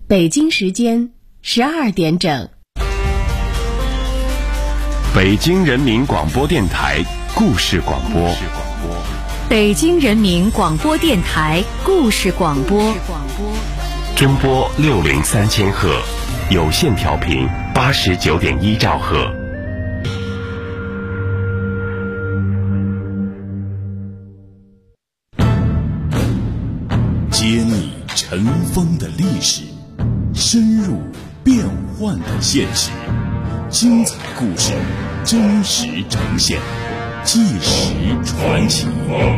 北京时间12点整。 北京人民广播电台故事广播。 北京人民广播电台故事广播。 中波603千赫，有线调频89.1兆赫。 揭秘尘封的历史，深入变幻的现实，精彩故事真实呈现，纪实传奇。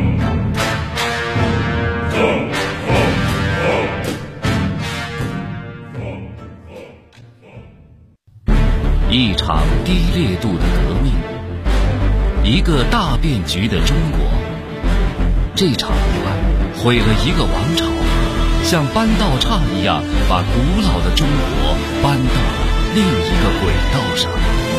一场低烈度的革命，一个大变局的中国。这场意外毁了一个王朝，像搬道岔一样把古老的中国搬到了另一个轨道上。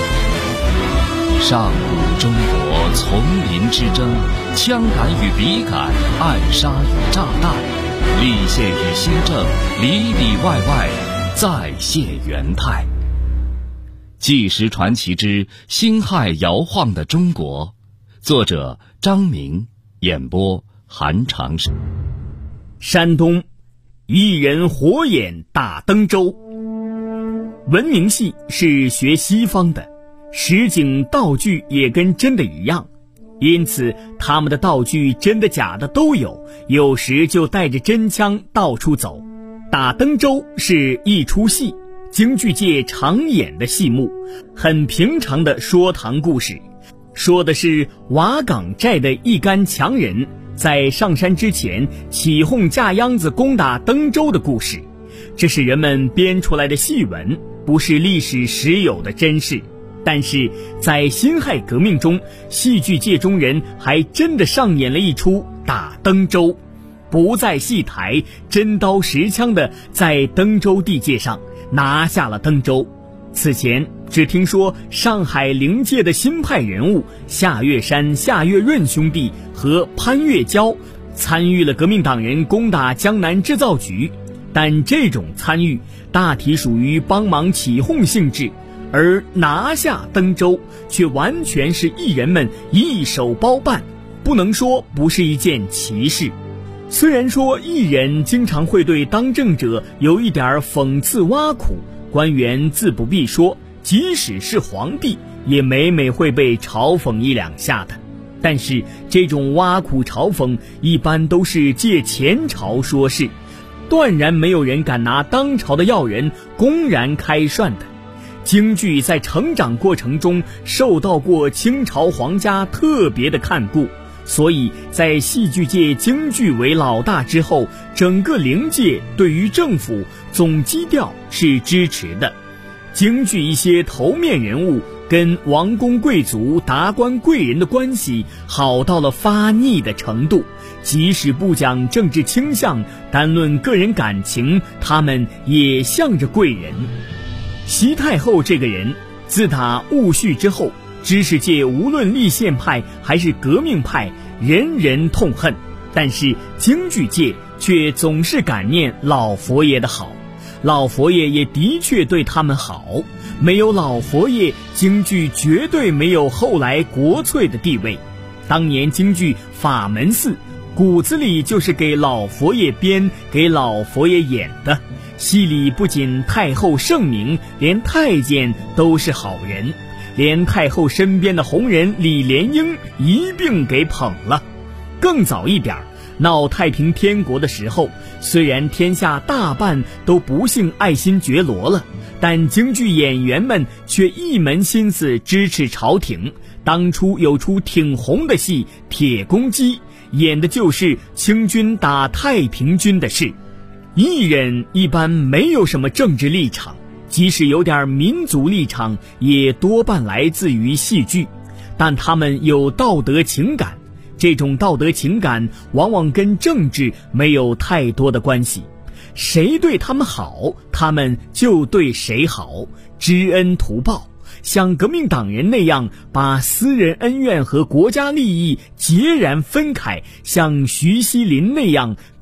上古中国丛林之争，枪杆与笔杆，暗杀与炸弹，立宪与新政，里里外外再现元态。纪实传奇之辛亥摇晃的中国，作者张明，演播韩长生。 山东一人火眼大登州。文明戏是学西方的，实景道具也跟真的一样，因此他们的道具真的假的都有，有时就带着真枪到处走。打登州是一出戏，京剧界常演的戏目，很平常的说堂故事，说的是瓦岗寨的一干强人在上山之前起哄架秧子攻打登州的故事。这是人们编出来的戏文，不是历史实有的真事。但是在辛亥革命中，戏剧界中人还真的上演了一出打登州，不在戏台，真刀实枪的在登州地界上拿下了登州。此前只听说上海灵界的新派人物夏月山、夏月润兄弟和潘月娇参与了革命党人攻打江南制造局，但这种参与大体属于帮忙起哄性质，而拿下登州却完全是艺人们一手包办，不能说不是一件奇事。虽然说艺人经常会对当政者有一点讽刺挖苦，官员自不必说，即使是皇帝也每每会被嘲讽一两下的，但是这种挖苦嘲讽一般都是借前朝说事，断然没有人敢拿当朝的要人公然开涮的。京剧在成长过程中受到过清朝皇家特别的看顾，所以在戏剧界京剧为老大之后，整个灵界对于政府总基调是支持的。京剧一些头面人物跟王公贵族、达官贵人的关系好到了发腻的程度，即使不讲政治倾向，单论个人感情，他们也向着贵人。习太后这个人，自打戊戌之后，知识界无论立宪派还是革命派，人人痛恨，但是京剧界却总是感念老佛爷的好，老佛爷也的确对他们好，没有老佛爷，京剧绝对没有后来国粹的地位。当年京剧法门寺骨子里就是给老佛爷编、给老佛爷演的，戏里不仅太后盛名，连太监都是好人，连太后身边的红人李莲英一并给捧了。更早一点，闹太平天国的时候，虽然天下大半都不幸爱新觉罗了，但京剧演员们却一门心思支持朝廷。当初有出挺红的戏《铁公鸡》，演的就是清军打太平军的事。艺人一般没有什么政治立场，即使有点民族立场，也多半来自于戏剧，但他们有道德情感，这种道德情感往往跟政治没有太多的关系。谁对他们好，他们就对谁好，知恩图报。像革命党人那样把私人恩怨和国家利益截然分开，像徐锡麟那样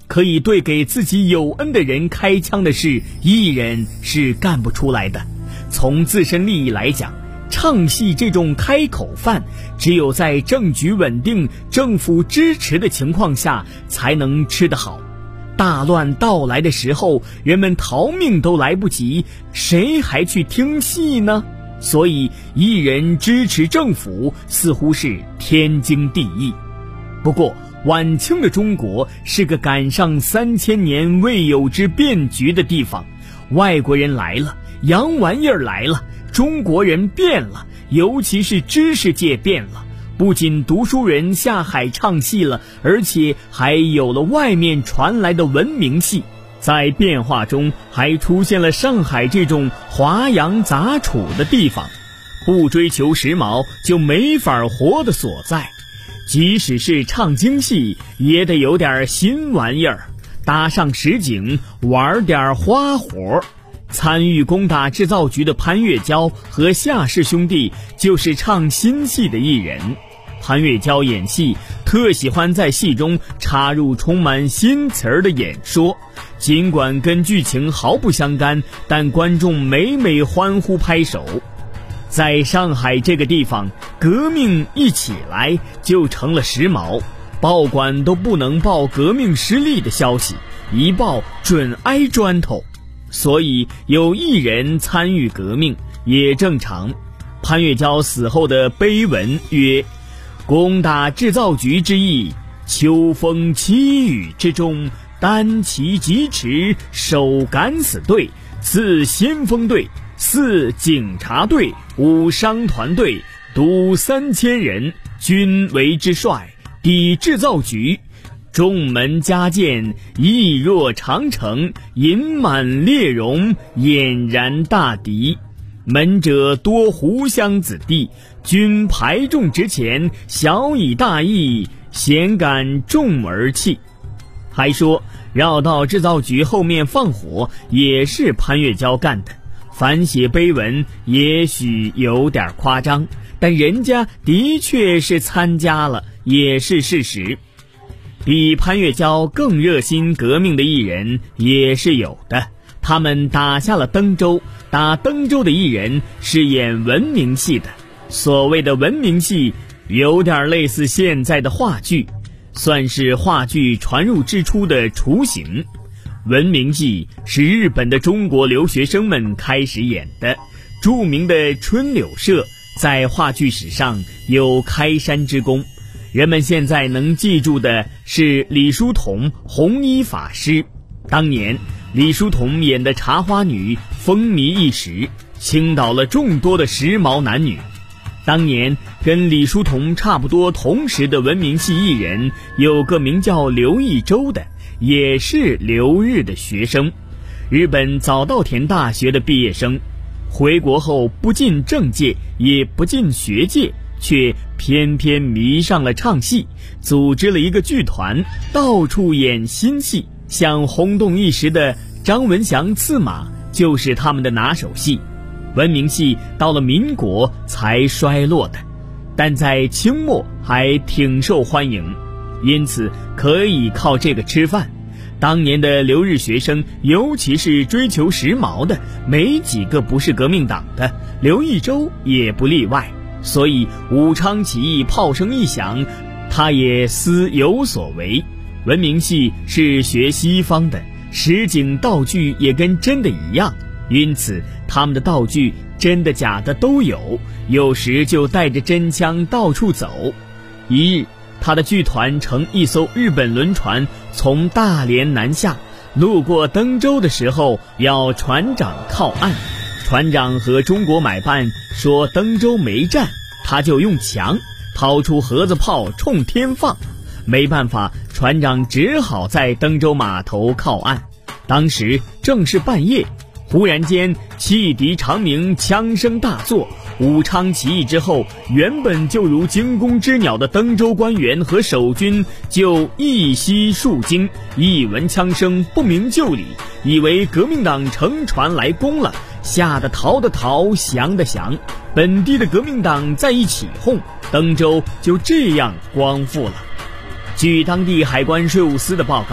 可以对给自己有恩的人开枪的事，艺人是干不出来的。从自身利益来讲，唱戏这种开口饭，只有在政局稳定、政府支持的情况下才能吃得好。大乱到来的时候，人们逃命都来不及，谁还去听戏呢？所以艺人支持政府似乎是天经地义。不过晚清的中国是个赶上3000年未有之变局的地方，外国人来了，洋玩意儿来了，中国人变了，尤其是知识界变了。不仅读书人下海唱戏了，而且还有了外面传来的文明戏。在变化中还出现了上海这种华洋杂处的地方，不追求时髦就没法活的所在。即使是唱京戏也得有点新玩意儿，搭上实景，玩点花活。参与攻打制造局的潘月娇和夏氏兄弟就是唱新戏的艺人。潘月娇演戏特喜欢在戏中插入充满新词儿的演说，尽管跟剧情毫不相干，但观众每每欢呼拍手。在上海这个地方，革命一起来就成了时髦，报馆都不能报革命失利的消息，一报准挨砖头。所以有艺人参与革命也正常。潘月娇死后的碑文曰：攻打制造局之意，秋风凄雨之中，单骑疾驰，守敢死队，次先锋队，4警察队，5商团队，督3000人，均为之帅，抵制造局。众门加建，义若长城，银满列容，俨然大敌。门者多湖湘子弟，均排众之前，小以大义，咸感众而弃。还说绕到制造局后面放火也是潘月娇干的，反写碑文也许有点夸张，但人家的确是参加了，也是事实。比潘月娇更热心革命的艺人也是有的，他们打下了登州，打登州的艺人是演文明戏的。所谓的文明戏有点类似现在的话剧，算是话剧传入之初的雏形。文明戏是日本的中国留学生们开始演的，著名的春柳社在话剧史上有开山之功。人们现在能记住的是李叔同红衣法师。当年李叔同演的茶花女风靡一时，倾倒了众多的时髦男女。当年跟李叔同差不多同时的文明戏艺人有个名叫刘义周的，也是留日的学生，日本早稻田大学的毕业生。回国后不进政界也不进学界，却偏偏迷上了唱戏，组织了一个剧团，到处演新戏。像轰动一时的张文祥刺马就是他们的拿手戏。文明戏到了民国才衰落的，但在清末还挺受欢迎，因此可以靠这个吃饭。当年的留日学生，尤其是追求时髦的，没几个不是革命党的，刘义周也不例外。所以武昌起义炮声一响，他也思有所为。文明戏是学西方的，实景道具也跟真的一样，因此他们的道具真的假的都有，有时就带着真枪到处走。一日，他的剧团乘一艘日本轮船从大连南下，路过登州的时候要船长靠岸。船长和中国买办说登州没战，他就用枪掏出盒子炮冲天放。没办法，船长只好在登州码头靠岸。当时正是半夜，忽然间汽笛长鸣，枪声大作。武昌起义之后，原本就如惊弓之鸟的登州官员和守军就一息数惊，一闻枪声不明就里，以为革命党乘船来攻了，吓得逃的逃，降的降。本地的革命党在一起哄，登州就这样光复了。据当地海关税务司的报告，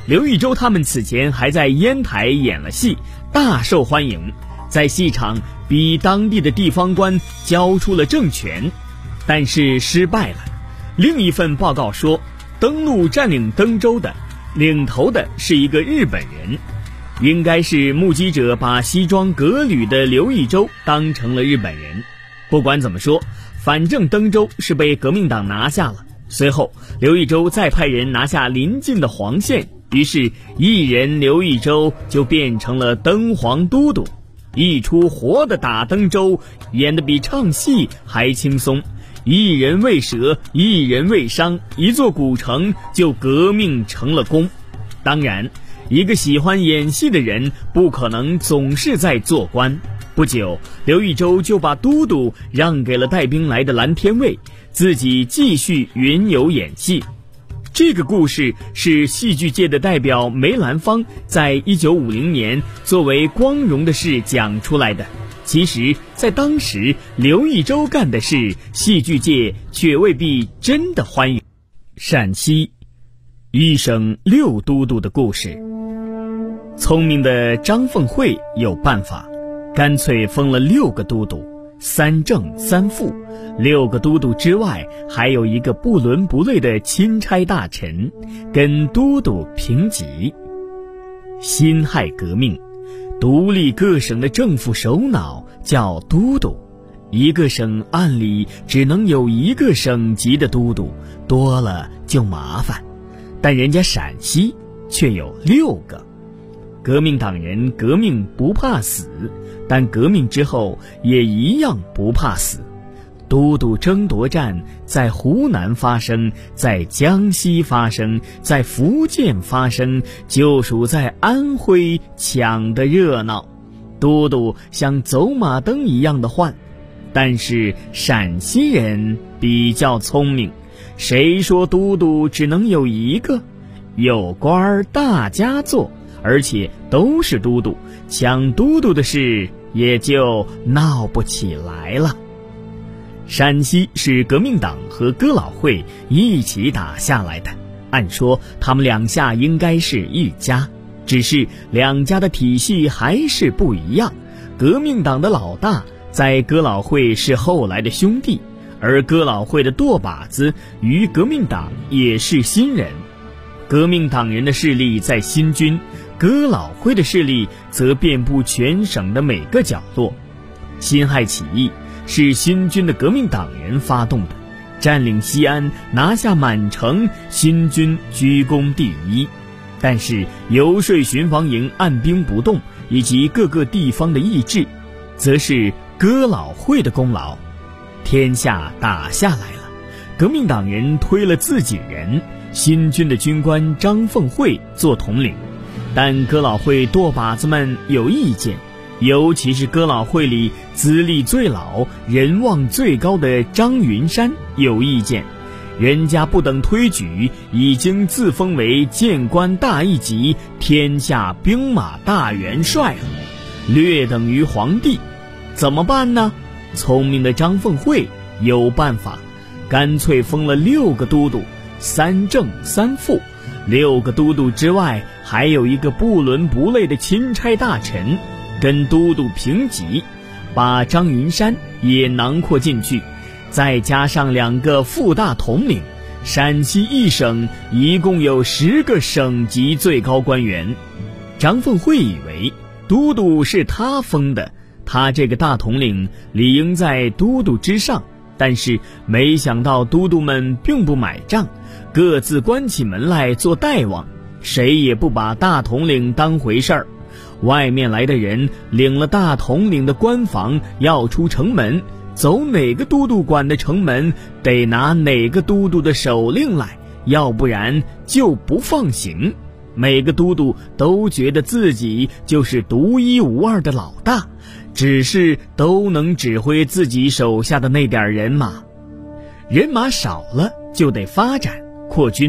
刘义周他们此前还在烟台演了戏，大受欢迎，在戏场逼当地的地方官交出了政权，但是失败了。另一份报告说，登陆占领登州的领头的是一个日本人，应该是目击者把西装革履的刘义周当成了日本人。不管怎么说，反正登州是被革命党拿下了。随后刘义周再派人拿下邻近的黄县，于是一人刘义周就变成了登黄都督，一出活的打登州，演得比唱戏还轻松。一人为蛇，一人为商，一座古城就革命成了功。当然，一个喜欢演戏的人不可能总是在做官。不久，刘义周就把都督让给了带兵来的蓝天卫，自己继续云游演戏。这个故事是戏剧界的代表梅兰芳在1950年作为光荣的事讲出来的。其实在当时，刘义周干的事，戏剧界却未必真的欢迎。陕西一省6都督的故事。聪明的张凤会有办法，干脆封了6个都督，3正3副。6个都督之外，还有一个不伦不类的钦差大臣，跟都督平级。辛亥革命，独立各省的政府首脑叫都督，一个省按理只能有1个省级的都督，多了就麻烦，但人家陕西却有6个。革命党人革命不怕死，但革命之后也一样不怕死。都督争夺战在湖南发生，在江西发生，在福建发生，就属在安徽抢得热闹。都督像走马灯一样的换，但是陕西人比较聪明，谁说都督只能有1个？有官大家做，而且都是都督，抢都督的事也就闹不起来了。陕西是革命党和哥老会一起打下来的，按说他们两下应该是一家，只是两家的体系还是不一样。革命党的老大在哥老会是后来的兄弟，而哥老会的舵把子与革命党也是新人。革命党人的势力在新军，哥老会的势力则遍布全省的每个角落。辛亥起义是新军的革命党人发动的，占领西安，拿下满城，新军居功第一。但是游说巡防营按兵不动，以及各个地方的意志，则是哥老会的功劳。天下打下来了，革命党人推了自己人，新军的军官张凤会做统领，但哥老会舵把子们有意见，尤其是哥老会里资历最老、人望最高的张云山有意见。人家不等推举，已经自封为谏官大一级、天下兵马大元帅了，略等于皇帝。怎么办呢？聪明的张凤会有办法，干脆封了6个都督，3正3副。6个都督之外，还有一个不伦不类的钦差大臣，跟都督平级，把张云山也囊括进去，再加上2个副大统领，陕西一省一共有10个省级最高官员。张凤会以为都督是他封的，他这个大统领理应在都督之上，但是没想到都督们并不买账，各自关起门来做代望，谁也不把大统领当回事儿。外面来的人领了大统领的官房，要出城门，走哪个都督管的城门，得拿哪个都督的手令来，要不然就不放行。每个都督都觉得自己就是独一无二的老大，只是都能指挥自己手下的那点人马。人马少了就得发展扩军，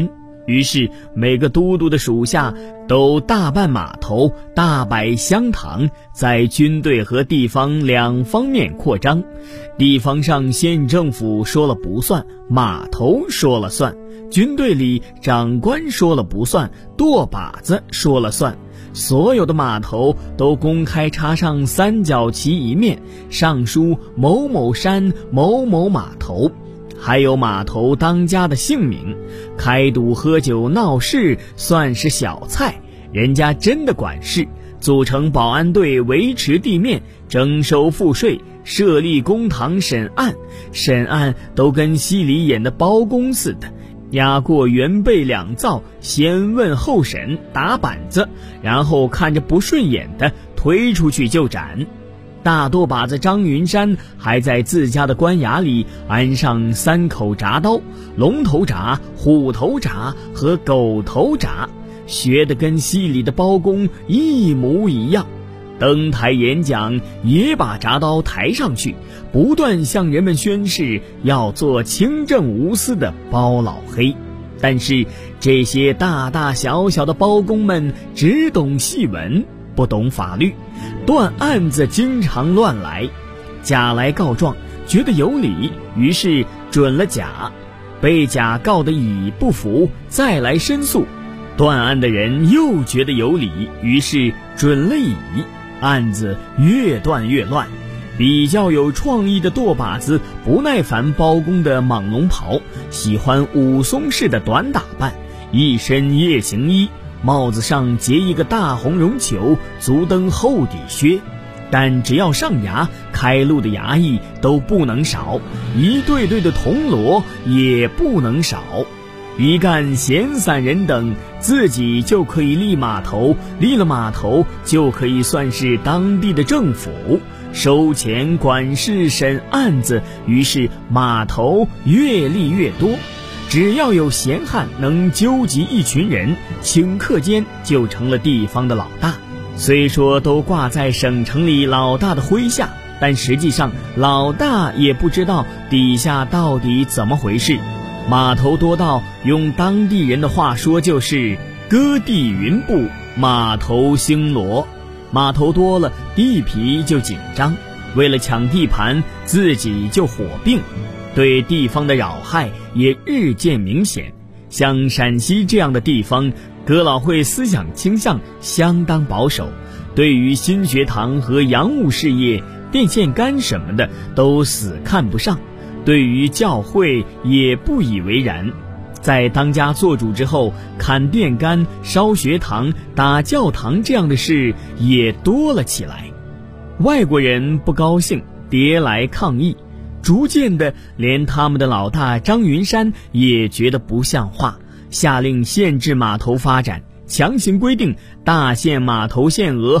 于是每个都督的属下都大办码头，大摆香堂，在军队和地方两方面扩张。地方上县政府说了不算，码头说了算，军队里长官说了不算，舵把子说了算。所有的码头都公开插上三角旗一面，上书某某山某某码头，还有码头当家的姓名。开赌喝酒闹事算是小菜，人家真的管事，组成保安队维持地面，征收赋税，设立公堂审案，审案都跟戏里演的包公似的，押过原备两造，先问后审，打板子，然后看着不顺眼的推出去就斩。大舵把子张云山还在自家的官衙里安上3口铡刀，龙头铡、虎头铡和狗头铡，学得跟戏里的包公一模一样。登台演讲也把铡刀抬上去，不断向人们宣誓要做清正无私的包老黑。但是这些大大小小的包公们只懂戏文，不懂法律，断案子经常乱来。甲来告状，觉得有理，于是准了甲，被甲告得乙不服，再来申诉，断案的人又觉得有理，于是准了乙，案子越断越乱。比较有创意的舵把子不耐烦包公的蟒龙袍，喜欢武松式的短打扮，一身夜行衣，帽子上结一个大红绒球，足蹬厚底靴。但只要上衙，开路的衙役都不能少，一对对的铜锣也不能少。一干闲散人等自己就可以立码头，立了码头就可以算是当地的政府，收钱管事审案子，于是码头越立越多。只要有闲汉能纠集一群人，顷刻间就成了地方的老大。虽说都挂在省城里老大的麾下，但实际上老大也不知道底下到底怎么回事。码头多到用当地人的话说就是割地云布，码头兴罗。码头多了，地皮就紧张，为了抢地盘，自己就火并，对地方的扰害也日渐明显。像陕西这样的地方，哥老会思想倾向相当保守，对于新学堂和洋务事业、电线杆什么的都死看不上，对于教会也不以为然。在当家做主之后，砍电杆、烧学堂、打教堂这样的事也多了起来。外国人不高兴，迭来抗议，逐渐的连他们的老大张云山也觉得不像话，下令限制码头发展，强行规定大县码头限额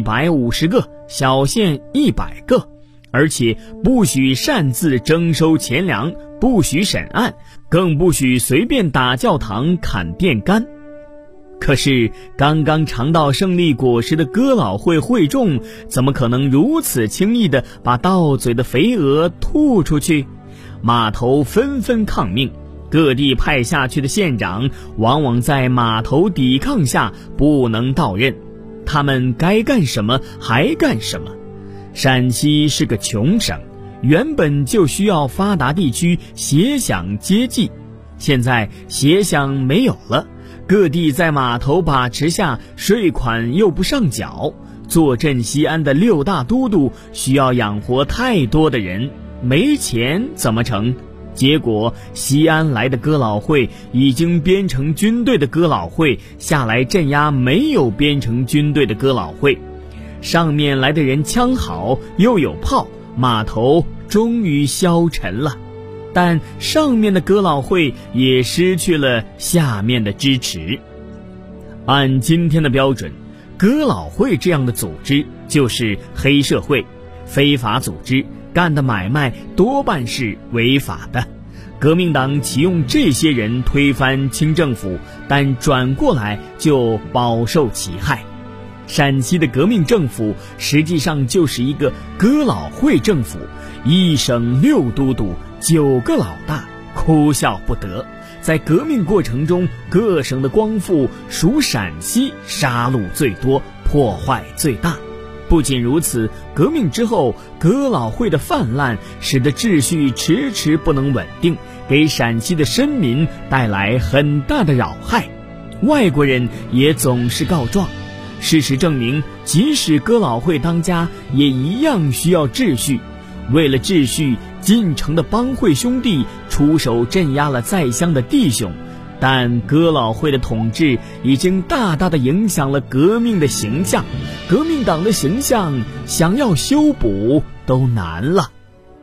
150个，小县100个，而且不许擅自征收钱粮，不许审案，更不许随便打教堂、砍电杆。可是刚刚尝到胜利果实的哥老会会众，怎么可能如此轻易地把到嘴的肥鹅吐出去？码头纷纷抗命，各地派下去的县长往往在码头抵抗下不能到任，他们该干什么还干什么。陕西是个穷省，原本就需要发达地区协饷接济，现在协饷没有了，各地在码头把持下，税款又不上缴，坐镇西安的6大都督需要养活太多的人，没钱怎么成？结果西安来的哥老会已经编成军队的哥老会下来镇压没有编成军队的哥老会，上面来的人枪好又有炮，码头终于消沉了。但上面的哥老会也失去了下面的支持。按今天的标准，哥老会这样的组织就是黑社会，非法组织，干的买卖多半是违法的。革命党启用这些人推翻清政府，但转过来就饱受其害。陕西的革命政府实际上就是一个哥老会政府，一省6都督，9个老大，哭笑不得。 在革命过程中，各省的光复属陕西杀戮最多，破坏最大。不仅如此，革命之后，哥老会的泛滥使得秩序迟迟不能稳定，给陕西的绅民带来很大的扰害。外国人也总是告状。事实证明，即使哥老会当家，也一样需要秩序。为了秩序，进城的帮会兄弟出手镇压了在乡的弟兄，但哥老会的统治已经大大的影响了革命的形象，革命党的形象想要修补都难了。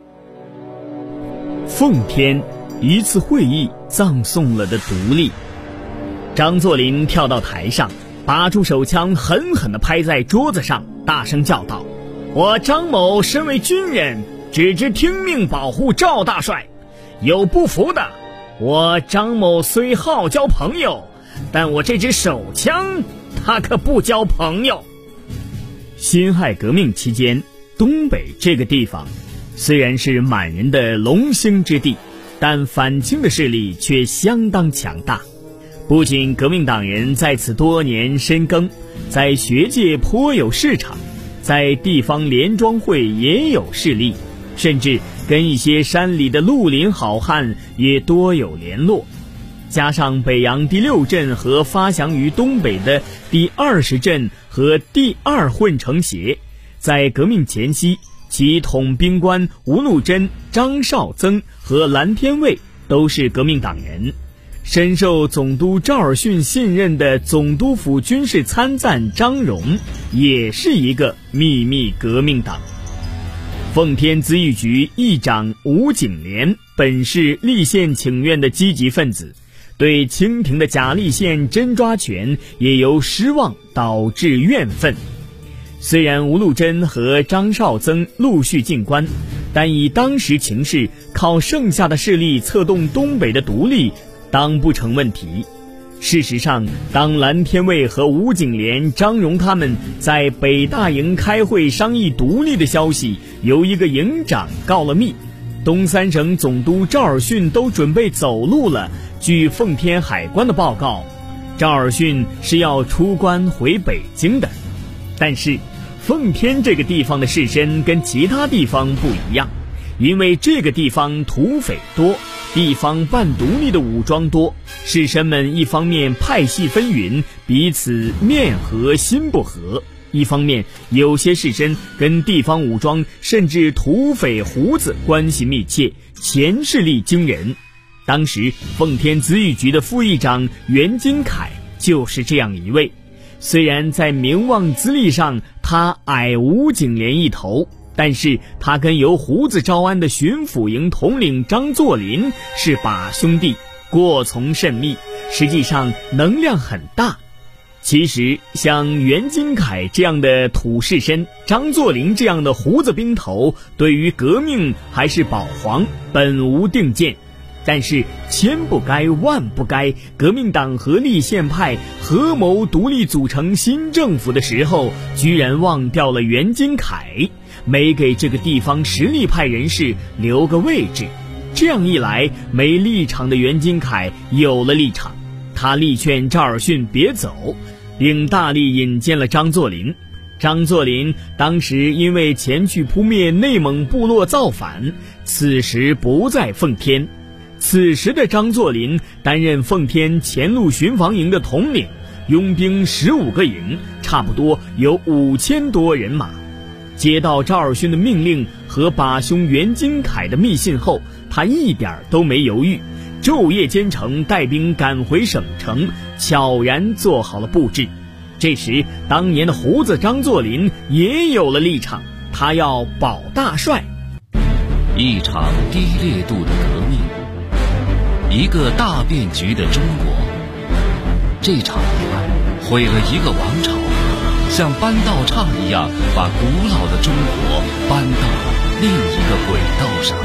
奉天一次会议葬送了的独立。张作霖跳到台上，拔出手枪，狠狠地拍在桌子上，大声叫道：我张某身为军人，只知听命保护赵大帅，有不服的，我张某虽好交朋友，但我这支手枪他可不交朋友。辛亥革命期间，东北这个地方虽然是满人的龙兴之地，但反清的势力却相当强大。不仅革命党人在此多年深耕，在学界颇有市场，在地方联庄会也有势力，甚至跟一些山里的绿林好汉也多有联络。加上北洋第6镇和发祥于东北的第20镇和第2混成协，在革命前夕，其统兵官吴禄贞、张绍曾和蓝天卫都是革命党人。深受总督赵尔巽信任的总督府军事参赞张荣也是一个秘密革命党。奉天咨议局议长吴景莲本是立宪请愿的积极分子，对清廷的假立宪真抓权也由失望导致怨愤。虽然吴禄贞和张绍曾陆续进关，但以当时情势，靠剩下的势力策动东北的独立当不成问题。事实上，当蓝天卫和吴景莲、张荣他们在北大营开会商议独立的消息由一个营长告了密，东三省总督赵尔巽都准备走路了。据奉天海关的报告，赵尔巽是要出关回北京的。但是奉天这个地方的士绅跟其他地方不一样，因为这个地方土匪多，地方半独立的武装多，士绅们一方面派系纷纭，彼此面和心不和，一方面有些士绅跟地方武装甚至土匪胡子关系密切，钱势力惊人。当时奉天咨议局的副议长袁金凯就是这样一位，虽然在名望资历上他矮吴景莲一头，但是他跟由胡子招安的巡抚营统领张作霖是把兄弟，过从甚密，实际上能量很大。其实像袁金凯这样的土士绅，张作霖这样的胡子兵头，对于革命还是保皇本无定见。但是千不该万不该，革命党和立宪派合谋独立组成新政府的时候，居然忘掉了袁金凯，没给这个地方实力派人士留个位置。这样一来，没立场的袁金凯有了立场，他力劝赵尔巽别走，并大力引荐了张作霖。张作霖当时因为前去扑灭内蒙部落造反，此时不在奉天。此时的张作霖担任奉天前路巡防营的统领，拥兵15个营，差不多有5000多人马。接到赵尔巽的命令和把兄袁金凯的密信后，他一点都没犹豫，昼夜兼程，带兵赶回省城，悄然做好了布置。这时当年的胡子张作霖也有了立场，他要保大帅。 一场低烈度的革命，一个大变局的中国。这场意外毁了一个王朝，像搬道岔一样把古老的中国搬到了另一个轨道上。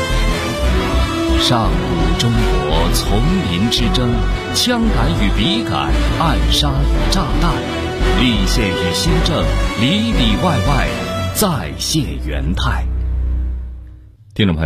上古中国丛林之争，枪杆与笔杆，暗杀与炸弹，立宪与新政，里里外外再现元态。听众朋友，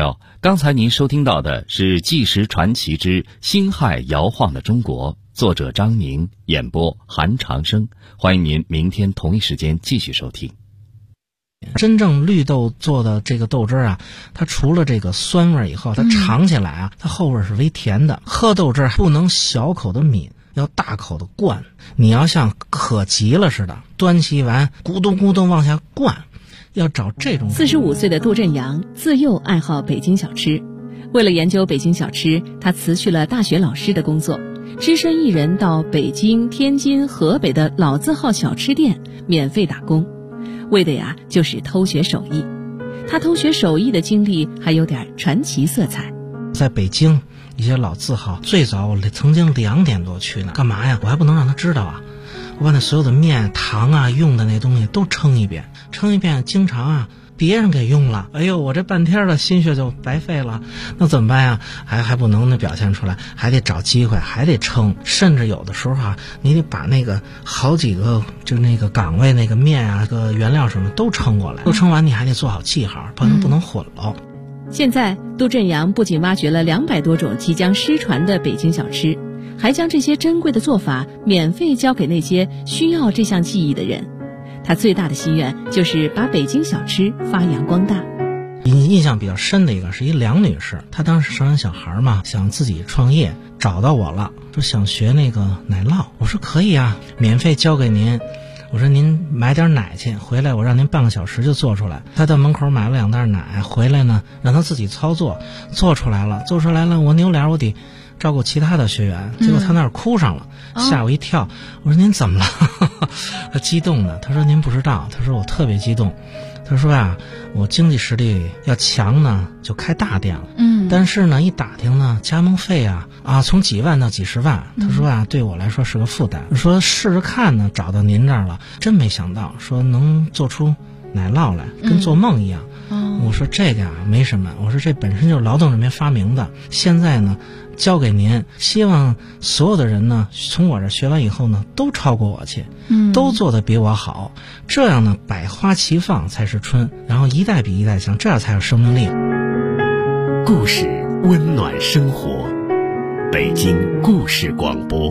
刚才您收听到的是《纪实传奇之辛亥摇晃的中国》，作者张宁，演播韩长生。欢迎您明天同一时间继续收听。 真正绿豆做的这个豆汁啊，它除了这个酸味以后，它尝起来啊，它后味是微甜的。喝豆汁不能小口的抿，要大口的灌。你要像渴急了似的，端起碗咕咚咕咚往下灌。要找这种。 45岁的杜振阳自幼爱好北京小吃，为了研究北京小吃，他辞去了大学老师的工作，只身一人到北京、天津、河北的老字号小吃店免费打工，为的呀就是偷学手艺。他偷学手艺的经历还有点传奇色彩。 在北京一些老字号，最早我曾经2点多去呢，干嘛呀？我还不能让他知道啊！我把那所有的面、糖啊、用的那东西都称一遍，经常啊别人给用了，哎呦，我这半天的心血就白费了。那怎么办呀？还不能那表现出来，还得找机会，还得称，甚至有的时候啊，你得把那个好几个就那个岗位那个面啊、个原料什么都称过来，都称完你还得做好记号，不能混了。 现在杜振阳不仅挖掘了200多种即将失传的北京小吃，还将这些珍贵的做法免费教给那些需要这项技艺的人。他最大的心愿就是把北京小吃发扬光大。 印象比较深的一个是一梁女士，她当时生完小孩嘛，想自己创业，找到我了，说想学那个奶酪。我说可以啊，免费教给您。我说您买点奶去，回来我让您半个小时就做出来。他到门口买了2袋奶，回来呢让他自己操作，做出来了，我扭脸我得照顾其他的学员，结果他那儿哭上了，吓我一跳。我说您怎么了？他激动的，他说您不知道，他说我特别激动。他说啊，我经济实力要强呢，就开大店了。但是呢，一打听呢，加盟费啊从几万到几十万。他说啊，对我来说是个负担。说试试看呢，找到您这儿了，真没想到说能做出奶酪来，跟做梦一样。我说这个啊没什么，我说这本身就是劳动人民发明的，现在呢交给您，希望所有的人呢从我这学完以后呢都超过我去，都做得比我好，这样呢百花齐放才是春，然后一代比一代强，这样才有生命力。 故事温暖生活，北京故事广播。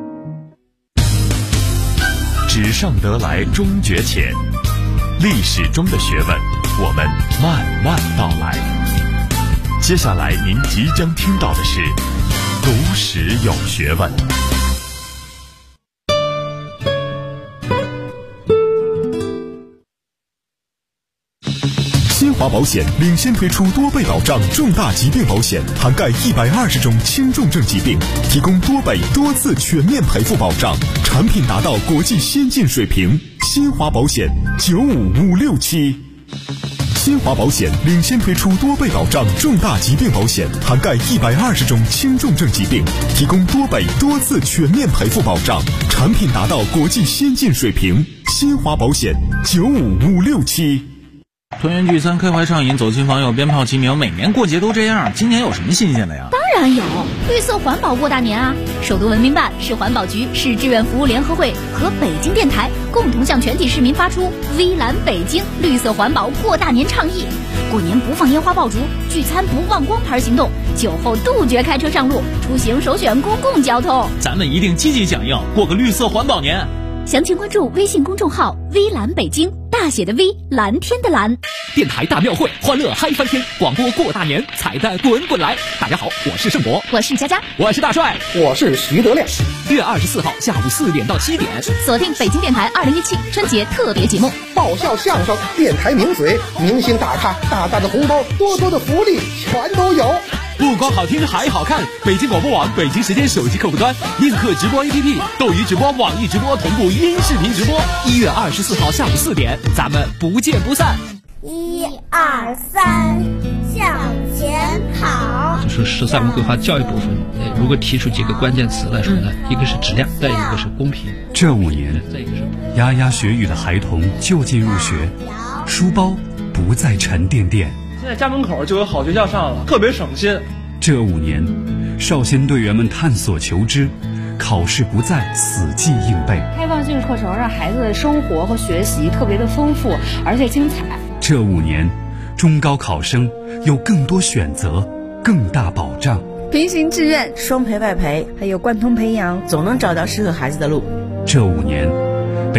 纸上得来终觉浅，历史中的学问我们慢慢道来。接下来您即将听到的是读史有学问。新华保险领先推出多倍保障重大疾病保险，涵盖120种轻重症疾病，提供多倍多次全面赔付保障，产品达到国际先进水平。新华保险95567。新华保险领先推出多倍保障重大疾病保险，涵盖120种轻重症疾病，提供多倍多次全面赔付保障，产品达到国际先进水平。新华保险95567。 团圆聚餐，开怀畅饮，走亲访友，鞭炮齐鸣，每年过节都这样，今年有什么新鲜的呀？ 当然有，绿色环保过大年啊！首都文明办、市环保局、市志愿服务联合会和北京电台共同向全体市民发出微蓝北京绿色环保过大年倡议。过年不放烟花爆竹，聚餐不忘光牌行动，酒后杜绝开车上路，出行首选公共交通。 咱们一定积极响应，过个绿色环保年。 详情关注微信公众号微蓝北京，大写的 V， 蓝天的蓝。 电台大庙会，欢乐嗨翻天，广播过大年，彩蛋滚滚来。大家好，我是盛博， 我是佳佳， 我是大帅， 我是徐德亮。 6月24号下午4点到7点， 锁定北京电台2017春节特别节目， 爆笑相声，电台名嘴，明星大咖，大大的红包，多多的福利，全都有。 不光好听还好看，北京广播网北京时间手机客户端、映客直播 APP、斗鱼直播、网易直播同步音视频直播。1月24号下午4点，咱们不见不散。 1、2、3，向前跑。 就说13个规划教育部分，如果提出几个关键词来说呢，一个是质量，再一个是公平。 这5年，牙牙学语的孩童就近入学，书包不再沉甸甸。 现在家门口就有好学校上了，特别省心。 这5年，少先队员们探索求知，考试不再死记硬背。 开放性课程让孩子的生活和学习特别的丰富，而且精彩。 这5年， 中高考生有更多选择，更大保障。 平行志愿、双培外培，还有贯通培养，总能找到适合孩子的路。 这5年